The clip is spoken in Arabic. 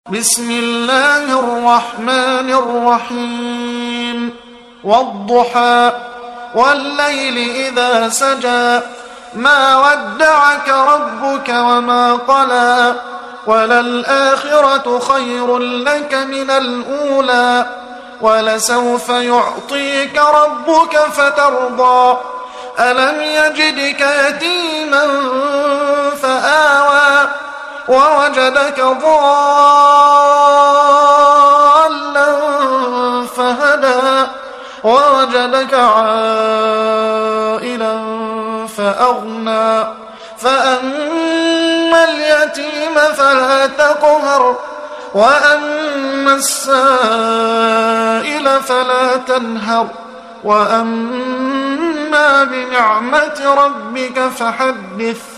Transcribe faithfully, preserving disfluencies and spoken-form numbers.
بسم الله الرحمن الرحيم والضحى والليل إذا سجى ما ودعك ربك وما قلى وللآخرة خير لك من الأولى ولسوف يعطيك ربك فترضى ألم يجدك يتيما فآوى ووجدك ضالا فهدى ووجدك عائلا فأغنى فأما اليتيم فلا تقهر وأما السائل فلا تنهر وأما بنعمة ربك فحدث